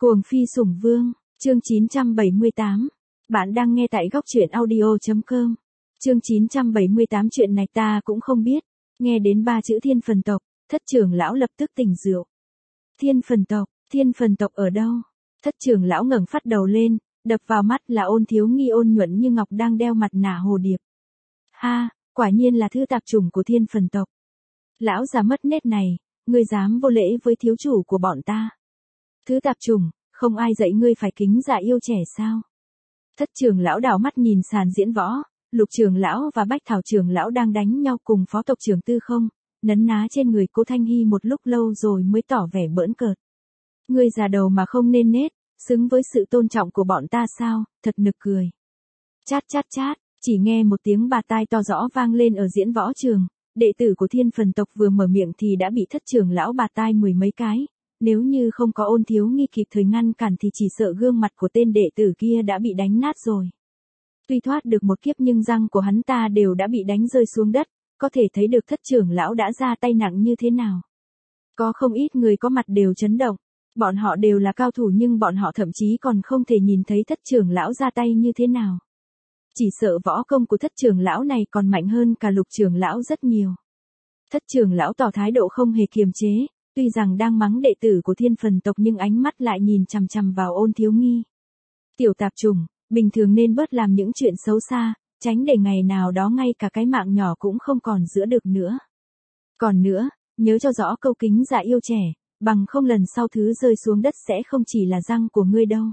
Cuồng phi sủng vương, chương 978. Bạn đang nghe tại góc truyện audio.com. Chương 978 chuyện này ta cũng không biết. Nghe đến ba chữ thiên phần tộc, thất trưởng lão lập tức tỉnh rượu. Thiên phần tộc ở đâu? Thất trưởng lão ngẩng phát đầu lên, đập vào mắt là Ôn Thiếu Nghi ôn nhuận như ngọc đang đeo mặt nạ hồ điệp. Ha, quả nhiên là thư tạp chủng của thiên phần tộc. Lão già mất nết này, ngươi dám vô lễ với thiếu chủ của bọn ta. Thứ tạp chủng, không ai dạy ngươi phải kính dạ yêu trẻ sao? Thất trưởng lão đảo mắt nhìn sàn diễn võ, Lục trưởng lão và Bách Thảo trưởng lão đang đánh nhau cùng phó tộc trưởng Tư Không, nấn ná trên người Cố Thanh Hy một lúc lâu rồi mới tỏ vẻ bỡn cợt. Ngươi già đầu mà không nên nết, xứng với sự tôn trọng của bọn ta sao, thật nực cười. Chát, chỉ nghe một tiếng bà tai to rõ vang lên ở diễn võ trường, đệ tử của thiên phần tộc vừa mở miệng thì đã bị thất trưởng lão bà tai mười mấy cái. Nếu như không có Ôn Thiếu Nghi kịp thời ngăn cản thì chỉ sợ gương mặt của tên đệ tử kia đã bị đánh nát rồi. Tuy thoát được một kiếp nhưng răng của hắn ta đều đã bị đánh rơi xuống đất, có thể thấy được thất trưởng lão đã ra tay nặng như thế nào. Có không ít người có mặt đều chấn động, bọn họ đều là cao thủ nhưng bọn họ thậm chí còn không thể nhìn thấy thất trưởng lão ra tay như thế nào. Chỉ sợ võ công của thất trưởng lão này còn mạnh hơn cả Lục trưởng lão rất nhiều. Thất trưởng lão tỏ thái độ không hề kiềm chế. Tuy rằng đang mắng đệ tử của thiên phần tộc nhưng ánh mắt lại nhìn chằm chằm vào Ôn Thiếu Nghi. Tiểu tạp chủng, bình thường nên bớt làm những chuyện xấu xa, tránh để ngày nào đó ngay cả cái mạng nhỏ cũng không còn giữ được nữa. Còn nữa, nhớ cho rõ câu kính dạ yêu trẻ, bằng không lần sau thứ rơi xuống đất sẽ không chỉ là răng của ngươi đâu.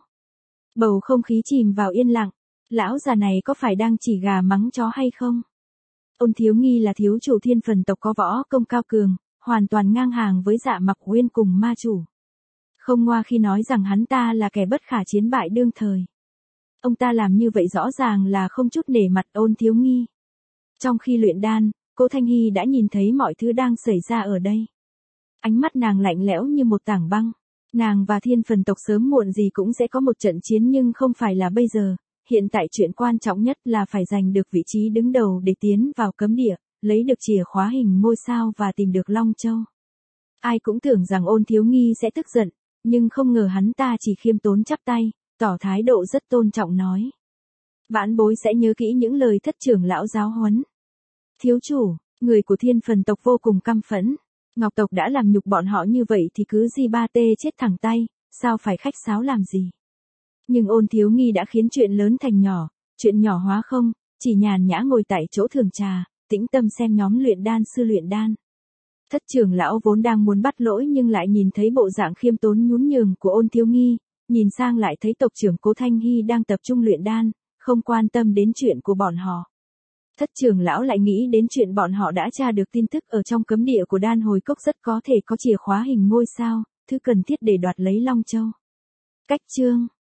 Bầu không khí chìm vào yên lặng, lão già này có phải đang chỉ gà mắng chó hay không? Ôn Thiếu Nghi là thiếu chủ thiên phần tộc có võ công cao cường, hoàn toàn ngang hàng với Dạ Mặc Uyên cùng ma chủ. Không ngoa khi nói rằng hắn ta là kẻ bất khả chiến bại đương thời. Ông ta làm như vậy rõ ràng là không chút nể mặt Ôn Thiếu Nghi. Trong khi luyện đan, Cố Thanh Hy đã nhìn thấy mọi thứ đang xảy ra ở đây. Ánh mắt nàng lạnh lẽo như một tảng băng. Nàng và thiên phần tộc sớm muộn gì cũng sẽ có một trận chiến nhưng không phải là bây giờ. Hiện tại chuyện quan trọng nhất là phải giành được vị trí đứng đầu để tiến vào cấm địa, lấy được chìa khóa hình ngôi sao và tìm được Long Châu. Ai cũng tưởng rằng Ôn Thiếu Nghi sẽ tức giận, nhưng không ngờ hắn ta chỉ khiêm tốn chắp tay, tỏ thái độ rất tôn trọng nói. Vãn bối sẽ nhớ kỹ những lời thất trưởng lão giáo huấn. Thiếu chủ, người của thiên phần tộc vô cùng căm phẫn. Ngọc tộc đã làm nhục bọn họ như vậy thì cứ gì ba tê chết thẳng tay, sao phải khách sáo làm gì. Nhưng Ôn Thiếu Nghi đã khiến chuyện lớn thành nhỏ, chuyện nhỏ hóa không, chỉ nhàn nhã ngồi tại chỗ thưởng trà, tĩnh tâm xem nhóm luyện đan sư luyện đan. Thất trưởng lão vốn đang muốn bắt lỗi nhưng lại nhìn thấy bộ dạng khiêm tốn nhún nhường của Ôn Thiếu Nghi, nhìn sang lại thấy tộc trưởng Cố Thanh Hy đang tập trung luyện đan, không quan tâm đến chuyện của bọn họ. Thất trưởng lão lại nghĩ đến chuyện bọn họ đã tra được tin tức ở trong cấm địa của đan hồi cốc rất có thể có chìa khóa hình ngôi sao, thứ cần thiết để đoạt lấy Long Châu. Cách chương